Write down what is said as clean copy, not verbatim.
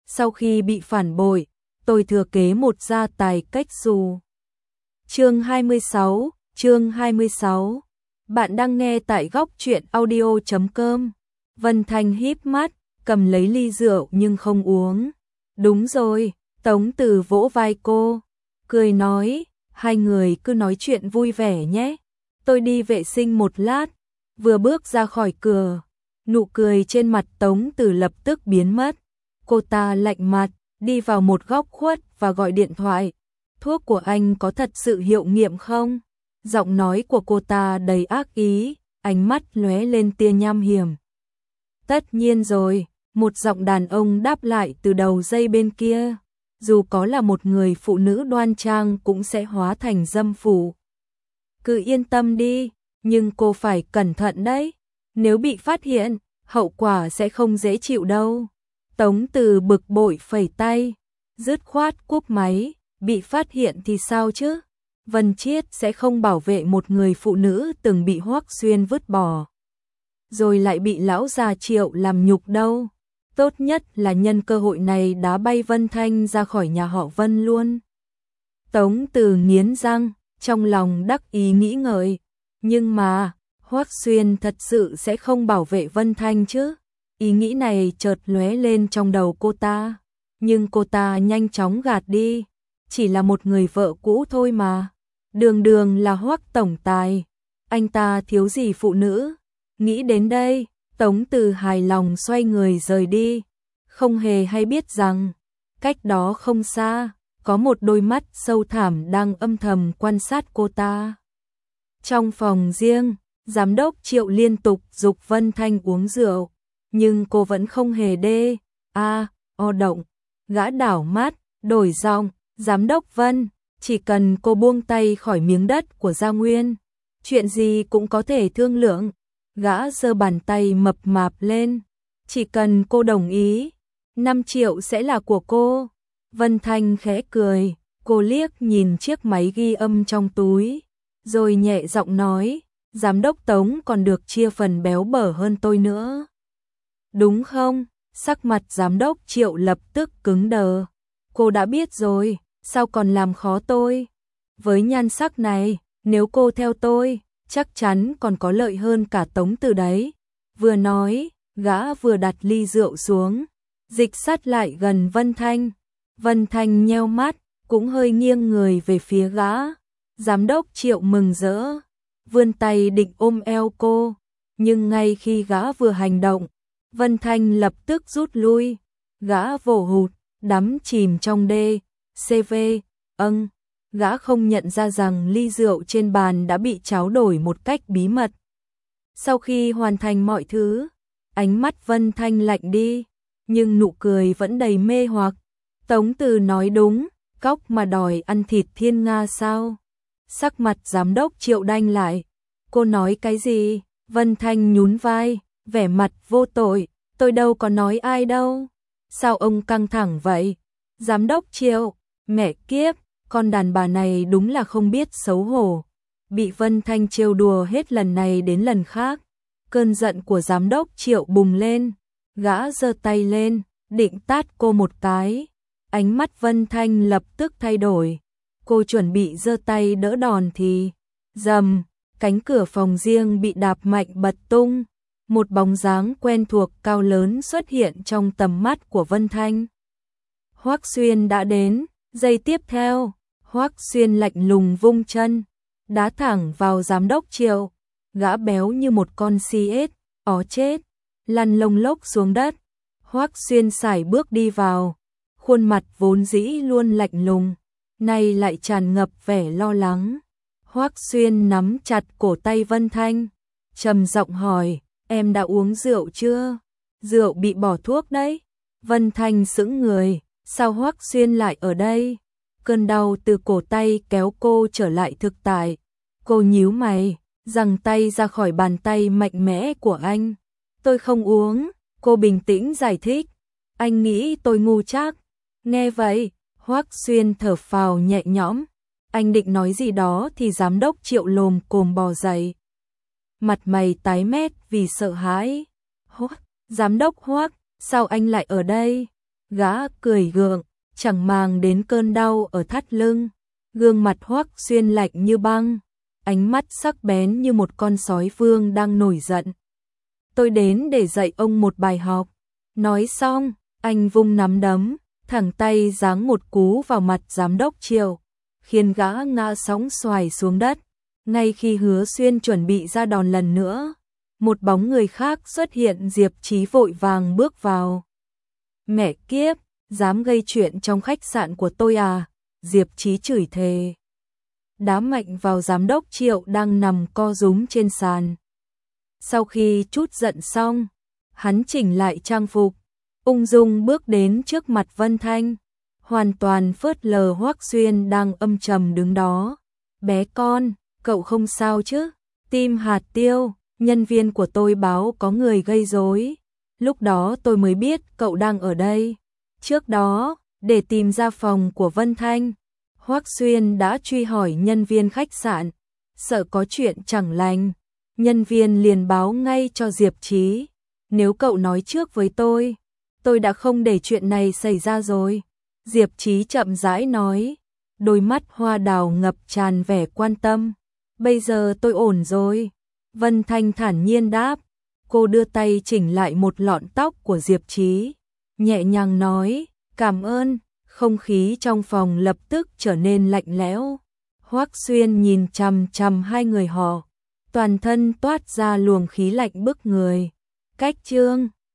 sau khi bị phản bội, tôi thừa kế một gia tài cách xù. Chương 26. Bạn đang nghe tại góc truyện audio.com. Vân Thanh híp mắt, cầm lấy ly rượu nhưng không uống. Đúng rồi, Tống Từ vỗ vai cô, cười nói, hai người cứ nói chuyện vui vẻ nhé. Tôi đi vệ sinh một lát. Vừa bước ra khỏi cửa, nụ cười trên mặt Tống Từ lập tức biến mất. Cô ta lạnh mặt, đi vào một góc khuất và gọi điện thoại. Thuốc của anh có thật sự hiệu nghiệm không? Giọng nói của cô ta đầy ác ý, ánh mắt lóe lên tia nham hiểm. Tất nhiên rồi, một giọng đàn ông đáp lại từ đầu dây bên kia. Dù có là một người phụ nữ đoan trang cũng sẽ hóa thành dâm phụ. Cứ yên tâm đi, nhưng cô phải cẩn thận đấy. Nếu bị phát hiện, hậu quả sẽ không dễ chịu đâu. Tống Từ bực bội phẩy tay, dứt khoát cúp máy. Bị phát hiện thì sao chứ? Vân Chiết sẽ không bảo vệ một người phụ nữ từng bị Hoắc Xuyên vứt bỏ, rồi lại bị lão già Triệu làm nhục đâu. Tốt nhất là nhân cơ hội này đá bay Vân Thanh ra khỏi nhà họ Vân luôn. Tống Từ nghiến răng, trong lòng đắc ý nghĩ ngợi. Nhưng mà, Hoắc Xuyên thật sự sẽ không bảo vệ Vân Thanh chứ? Ý nghĩ này chợt lóe lên trong đầu cô ta. Nhưng cô ta nhanh chóng gạt đi. Chỉ là một người vợ cũ thôi mà. Đường đường là Hoắc tổng tài. Anh ta thiếu gì phụ nữ? Nghĩ đến đây, Tống Từ hài lòng xoay người rời đi. Không hề hay biết rằng, cách đó không xa, có một đôi mắt sâu thẳm đang âm thầm quan sát cô ta. Trong phòng riêng, giám đốc Triệu liên tục giục Vân Thanh uống rượu, nhưng cô vẫn không hề động. Gã đảo mắt, đổi giọng, giám đốc Vân, chỉ cần cô buông tay khỏi miếng đất của Gia Nguyên, chuyện gì cũng có thể thương lượng. Gã giơ bàn tay mập mạp lên, chỉ cần cô đồng ý, 5 triệu sẽ là của cô. Vân Thanh khẽ cười, cô liếc nhìn chiếc máy ghi âm trong túi, rồi nhẹ giọng nói, giám đốc Tống còn được chia phần béo bở hơn tôi nữa. Đúng không? Sắc mặt giám đốc Triệu lập tức cứng đờ. Cô đã biết rồi, sao còn làm khó tôi? Với nhan sắc này, nếu cô theo tôi, chắc chắn còn có lợi hơn cả Tống Từ đấy. Vừa nói, gã vừa đặt ly rượu xuống, dịch sát lại gần Vân Thanh. Vân Thanh nheo mắt, cũng hơi nghiêng người về phía gã. Giám đốc Triệu mừng rỡ, vươn tay định ôm eo cô, nhưng ngay khi gã vừa hành động, Vân Thanh lập tức rút lui. Gã vồ hụt, đắm chìm trong CV. Gã không nhận ra rằng ly rượu trên bàn đã bị tráo đổi một cách bí mật. Sau khi hoàn thành mọi thứ, ánh mắt Vân Thanh lạnh đi, nhưng nụ cười vẫn đầy mê hoặc. Tống Từ nói đúng, cóc mà đòi ăn thịt thiên nga sao? Sắc mặt giám đốc Triệu đanh lại. Cô nói cái gì? Vân Thanh nhún vai, vẻ mặt vô tội. Tôi đâu có nói ai đâu. Sao ông căng thẳng vậy? Giám đốc Triệu, mẹ kiếp, con đàn bà này đúng là không biết xấu hổ. Bị Vân Thanh trêu đùa hết lần này đến lần khác. Cơn giận của giám đốc Triệu bùng lên. Gã giơ tay lên, định tát cô một cái. Ánh mắt Vân Thanh lập tức thay đổi. Cô chuẩn bị giơ tay đỡ đòn thì rầm, cánh cửa phòng riêng bị đạp mạnh bật tung. Một bóng dáng quen thuộc cao lớn xuất hiện trong tầm mắt của Vân Thanh. Hoắc Xuyên đã đến. Giây tiếp theo, Hoắc Xuyên lạnh lùng vung chân, đá thẳng vào giám đốc Triệu. Gã béo như một con CS, ó chết, lăn lông lốc xuống đất. Hoắc Xuyên sải bước đi vào, khuôn mặt vốn dĩ luôn lạnh lùng, nay lại tràn ngập vẻ lo lắng. Hoắc Xuyên nắm chặt cổ tay Vân Thanh, trầm giọng hỏi, em đã uống rượu chưa? Rượu bị bỏ thuốc đấy. Vân Thanh sững người, sao Hoắc Xuyên lại ở đây? Cơn đau từ cổ tay kéo cô trở lại thực tại. Cô nhíu mày, giằng tay ra khỏi bàn tay mạnh mẽ của anh. Tôi không uống, cô bình tĩnh giải thích. Anh nghĩ tôi ngu chắc. Nghe vậy, Hoắc Xuyên thở phào nhẹ nhõm. Anh định nói gì đó thì giám đốc Triệu lồm cồm bò dậy. Mặt mày tái mét vì sợ hãi. Giám đốc Hoắc, sao anh lại ở đây? Gã cười gượng, chẳng màng đến cơn đau ở thắt lưng, gương mặt Hoắc Xuyên lạnh như băng, ánh mắt sắc bén như một con sói vương đang nổi giận. Tôi đến để dạy ông một bài học. Nói xong, anh vung nắm đấm, thẳng tay giáng một cú vào mặt giám đốc Triệu, khiến gã ngã sóng xoài xuống đất. Ngay khi Hứa Xuyên chuẩn bị ra đòn lần nữa, một bóng người khác xuất hiện. Diệp Chí vội vàng bước vào. Mẹ kiếp, dám gây chuyện trong khách sạn của tôi à? Diệp Chí chửi thề, đá mạnh vào giám đốc Triệu đang nằm co rúm trên sàn. Sau khi trút giận xong, hắn chỉnh lại trang phục, ung dung bước đến trước mặt Vân Thanh, hoàn toàn phớt lờ Hoắc Xuyên đang âm trầm đứng đó. Bé con, cậu không sao chứ? Tim hạt tiêu, nhân viên của tôi báo có người gây rối. Lúc đó tôi mới biết cậu đang ở đây. Trước đó, để tìm ra phòng của Vân Thanh, Hoắc Xuyên đã truy hỏi nhân viên khách sạn, sợ có chuyện chẳng lành. Nhân viên liền báo ngay cho Diệp Chí. Nếu cậu nói trước với tôi đã không để chuyện này xảy ra rồi. Diệp Chí chậm rãi nói, đôi mắt hoa đào ngập tràn vẻ quan tâm. Bây giờ tôi ổn rồi. Vân Thanh thản nhiên đáp. Cô đưa tay chỉnh lại một lọn tóc của Diệp Chí, nhẹ nhàng nói, cảm ơn. Không khí trong phòng lập tức trở nên lạnh lẽo. Hoắc Xuyên nhìn chằm chằm hai người họ, toàn thân toát ra luồng khí lạnh bức người. Cách chương